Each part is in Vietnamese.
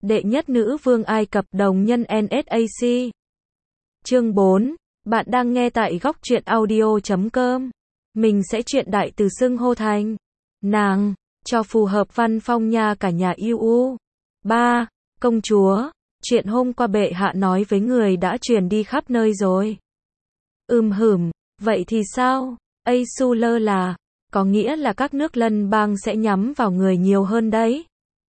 Đệ nhất nữ vương Ai Cập đồng nhân NSAC. Chương 4. Bạn đang nghe tại góc truyện audio.com. Mình sẽ truyện đại từ xưng hô thành nàng, cho phù hợp văn phong nha cả nhà yêu u. 3. Công chúa. Chuyện hôm qua bệ hạ nói với người đã truyền đi khắp nơi rồi. Vậy thì sao? Su lơ là, có nghĩa là các nước lân bang sẽ nhắm vào người nhiều hơn đấy.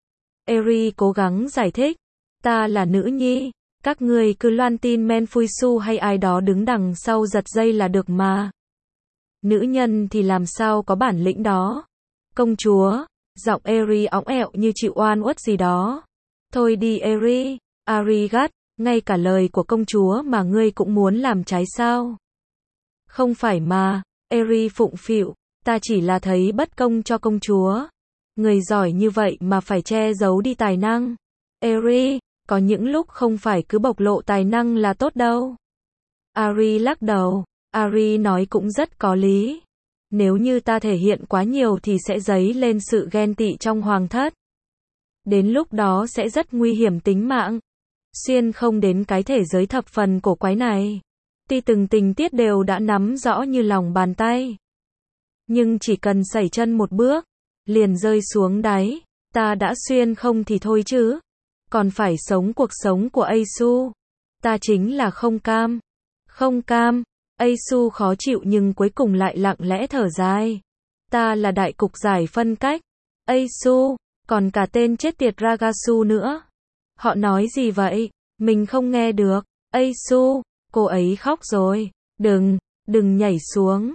Eri cố gắng giải thích, ta là nữ nhi, các ngươi cứ loan tin Menfuisu hay ai đó đứng đằng sau giật dây là được mà. Nữ nhân thì làm sao có bản lĩnh đó. Công chúa, giọng Eri óng ẹo như chịu oan uất gì đó. Thôi đi Eri, Ari gắt, ngay cả lời của công chúa mà ngươi cũng muốn làm trái sao? Không phải mà, Eri phụng phịu, ta chỉ là thấy bất công cho công chúa. Người giỏi như vậy mà phải che giấu đi tài năng. Eri, có những lúc không phải cứ bộc lộ tài năng là tốt đâu. Ari lắc đầu, Ari nói cũng rất có lý. Nếu như ta thể hiện quá nhiều thì sẽ dấy lên sự ghen tị trong hoàng thất. Đến lúc đó sẽ rất nguy hiểm tính mạng. Xuyên không đến cái thể giới thập phần cổ quái này. Tuy từng tình tiết đều đã nắm rõ như lòng bàn tay. Nhưng chỉ cần sẩy chân một bước, liền rơi xuống đáy. Ta đã xuyên không thì thôi chứ. Còn phải sống cuộc sống của Su. Ta chính là không cam. Không cam. Su khó chịu nhưng cuối cùng lại lặng lẽ thở dài. Ta là đại cục giải phân cách. Su, còn cả tên chết tiệt Ragasu nữa. Họ nói gì vậy? Mình không nghe được. Su, cô ấy khóc rồi. Đừng nhảy xuống.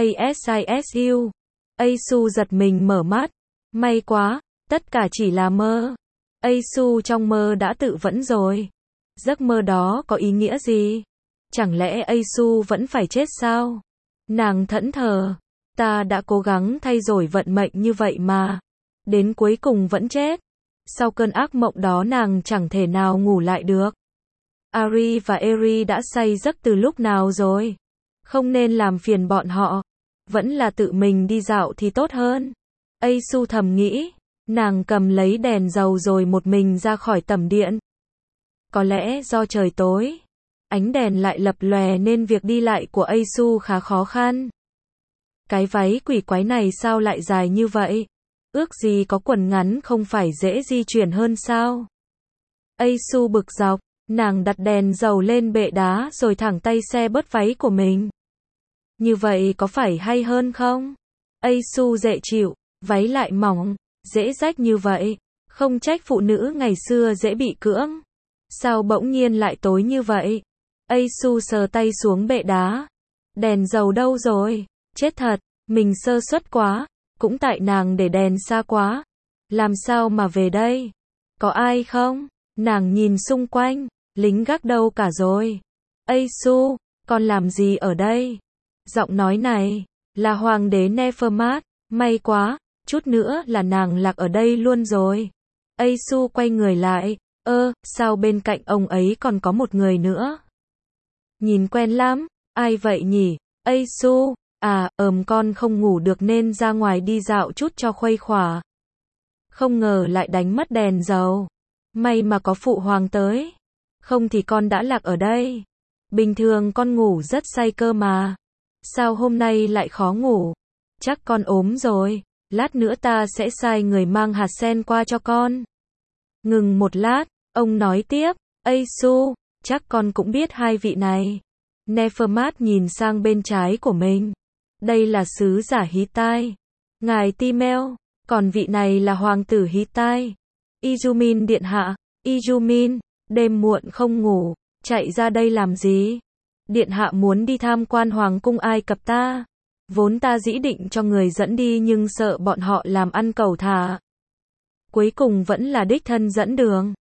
Asisu. Su giật mình mở mắt. May quá, tất cả chỉ là mơ. Su trong mơ đã tự vẫn rồi. Giấc mơ đó có ý nghĩa gì? Chẳng lẽ Su vẫn phải chết sao? Nàng thẫn thờ. Ta đã cố gắng thay đổi vận mệnh như vậy mà. Đến cuối cùng vẫn chết. Sau cơn ác mộng đó nàng chẳng thể nào ngủ lại được. Ari và Eri đã say giấc từ lúc nào rồi? Không nên làm phiền bọn họ. Vẫn là tự mình đi dạo thì tốt hơn. Su thầm nghĩ. Nàng cầm lấy đèn dầu rồi một mình ra khỏi tầm điện. Có lẽ do trời tối, ánh đèn lại lập lòe nên việc đi lại của Su khá khó khăn. Cái váy quỷ quái này sao lại dài như vậy? Ước gì có quần ngắn không phải dễ di chuyển hơn sao? Su bực dọc, nàng đặt đèn dầu lên bệ đá rồi thẳng tay xe bớt váy của mình. Như vậy có phải hay hơn không? Su dễ chịu, váy lại mỏng, dễ rách như vậy. Không trách phụ nữ ngày xưa dễ bị cưỡng. Sao bỗng nhiên lại tối như vậy? Su sờ tay xuống bệ đá. Đèn dầu đâu rồi? Chết thật, mình sơ suất quá. Cũng tại nàng để đèn xa quá. Làm sao mà về đây? Có ai không? Nàng nhìn xung quanh. Lính gác đâu cả rồi? Su, con làm gì ở đây? Giọng nói này là hoàng đế Nefermat. May quá, chút nữa là nàng lạc ở đây luôn rồi. Su quay người lại. Sao bên cạnh ông ấy còn có một người nữa? Nhìn quen lắm. Ai vậy nhỉ? Su, con không ngủ được nên ra ngoài đi dạo chút cho khuây khỏa. Không ngờ lại đánh mất đèn dầu. May mà có phụ hoàng tới. Không thì con đã lạc ở đây. Bình thường con ngủ rất say cơ mà. Sao hôm nay lại khó ngủ? Chắc con ốm rồi. Lát nữa ta sẽ sai người mang hạt sen qua cho con. Ngừng một lát, ông nói tiếp. Su, chắc con cũng biết hai vị này. Nefermat nhìn sang bên trái của mình. Đây là sứ giả Hittite. Ngài Timel. Còn vị này là hoàng tử Hittite. Ijumin điện hạ. Ijumin, đêm muộn không ngủ. Chạy ra đây làm gì? Điện hạ muốn đi tham quan hoàng cung Ai Cập ta. Vốn ta dĩ định cho người dẫn đi nhưng sợ bọn họ làm ăn cẩu thả. Cuối cùng vẫn là đích thân dẫn đường.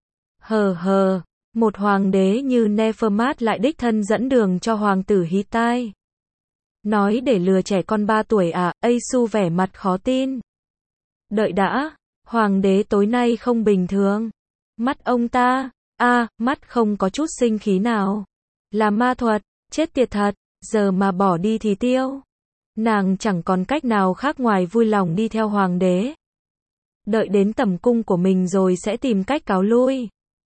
Một hoàng đế như Nefermat lại đích thân dẫn đường cho hoàng tử Hittite. Nói để lừa trẻ con 3 tuổi à? Su vẻ mặt khó tin. Đợi đã, hoàng đế tối nay không bình thường. Mắt ông ta, mắt không có chút sinh khí nào. Là ma thuật, chết tiệt thật, giờ mà bỏ đi thì tiêu. Nàng chẳng còn cách nào khác ngoài vui lòng đi theo hoàng đế. Đợi đến tầm cung của mình rồi sẽ tìm cách cáo lui.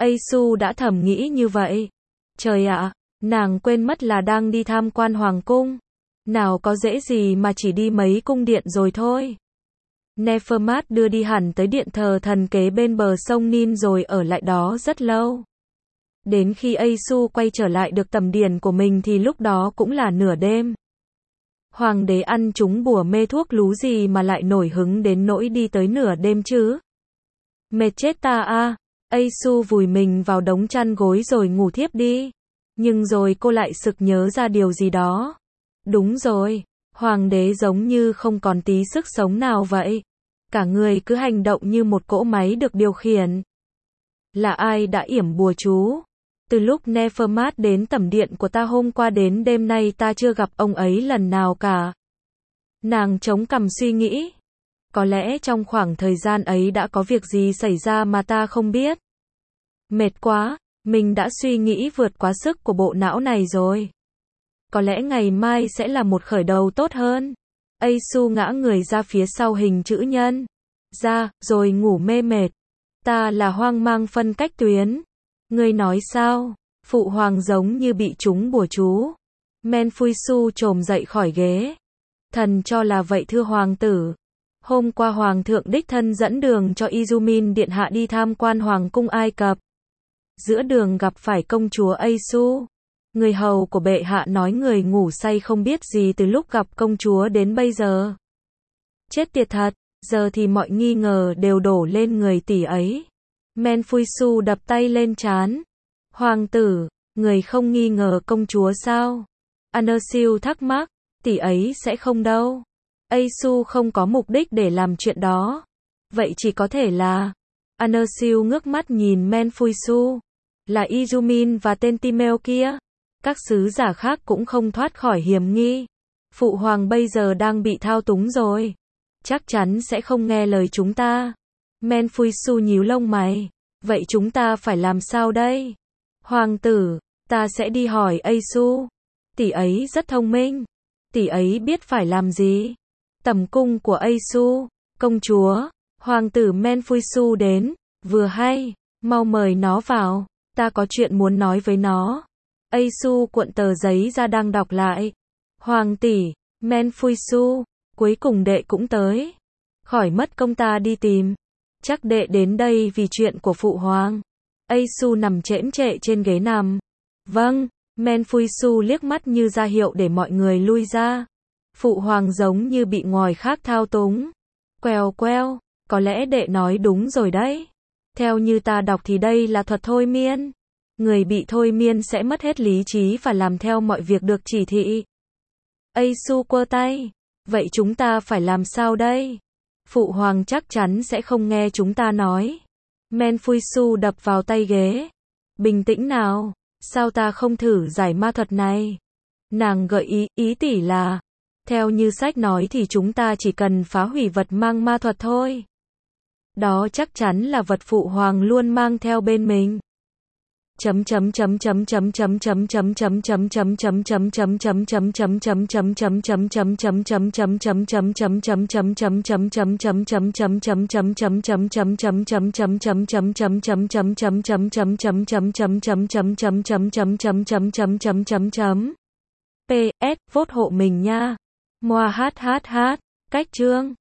Su đã thầm nghĩ như vậy. Trời ạ, nàng quên mất là đang đi tham quan hoàng cung. Nào có dễ gì mà chỉ đi mấy cung điện rồi thôi. Nefermat đưa đi hẳn tới điện thờ thần kế bên bờ sông Nin rồi ở lại đó rất lâu. Đến khi Su quay trở lại được tầm điển của mình thì lúc đó cũng là nửa đêm. Hoàng đế ăn trúng bùa mê thuốc lú gì mà lại nổi hứng đến nỗi đi tới nửa đêm chứ? Mệt chết ta a. Su vùi mình vào đống chăn gối rồi ngủ thiếp đi. Nhưng rồi cô lại sực nhớ ra điều gì đó. Đúng rồi, hoàng đế giống như không còn tí sức sống nào vậy. Cả người cứ hành động như một cỗ máy được điều khiển. Là ai đã yểm bùa chú? Từ lúc Nefermat đến tẩm điện của ta hôm qua đến đêm nay ta chưa gặp ông ấy lần nào cả. Nàng chống cằm suy nghĩ. Có lẽ trong khoảng thời gian ấy đã có việc gì xảy ra mà ta không biết. Mệt quá, mình đã suy nghĩ vượt quá sức của bộ não này rồi. Có lẽ ngày mai sẽ là một khởi đầu tốt hơn. Su ngã người ra phía sau hình chữ nhân. Rồi ngủ mê mệt. Ta là hoang mang phân cách tuyến. Ngươi nói sao? Phụ hoàng giống như bị trúng bùa chú. Menfuisu trồm dậy khỏi ghế. Thần cho là vậy thưa hoàng tử. Hôm qua hoàng thượng đích thân dẫn đường cho Izumin điện hạ đi tham quan hoàng cung Ai Cập. Giữa đường gặp phải công chúa Su. Người hầu của bệ hạ nói người ngủ say không biết gì từ lúc gặp công chúa đến bây giờ. Chết tiệt thật, giờ thì mọi nghi ngờ đều đổ lên người tỷ ấy. Menfuisu đập tay lên trán. Hoàng tử, người không nghi ngờ công chúa sao? Anersiu thắc mắc, tỷ ấy sẽ không đâu. Su không có mục đích để làm chuyện đó. Vậy chỉ có thể là... Anersiu ngước mắt nhìn Menfuisu. Là Izumin và tên Timeo kia. Các sứ giả khác cũng không thoát khỏi hiểm nghi. Phụ hoàng bây giờ đang bị thao túng rồi. Chắc chắn sẽ không nghe lời chúng ta. Menfuisu nhíu lông mày. Vậy chúng ta phải làm sao đây? Hoàng tử, ta sẽ đi hỏi Su. Tỷ ấy rất thông minh. Tỷ ấy biết phải làm gì. Tẩm cung của Su. Công chúa. Hoàng tử Menfuisu đến. Vừa hay. Mau mời nó vào. Ta có chuyện muốn nói với nó. Su cuộn tờ giấy ra đang đọc lại. Hoàng tỷ. Menfuisu. Cuối cùng đệ cũng tới. Khỏi mất công ta đi tìm. Chắc đệ đến đây vì chuyện của phụ hoàng. Su nằm chễm chệ trên ghế nằm. Vâng. Menfuisu liếc mắt như ra hiệu để mọi người lui ra. Phụ hoàng giống như bị ngòi khác thao túng. Quèo queo. Có lẽ đệ nói đúng rồi đấy. Theo như ta đọc thì đây là thuật thôi miên. Người bị thôi miên sẽ mất hết lý trí và làm theo mọi việc được chỉ thị. Su quơ tay. Vậy chúng ta phải làm sao đây? Phụ hoàng chắc chắn sẽ không nghe chúng ta nói. Menfuisu đập vào tay ghế. Bình tĩnh nào. Sao ta không thử giải ma thuật này? Nàng gợi ý tỷ là. Theo như sách nói thì chúng ta chỉ cần phá hủy vật mang ma thuật thôi. Đó chắc chắn là vật phụ hoàng luôn mang theo bên mình. PS vote hộ mình nha. Moa hát. Cách chương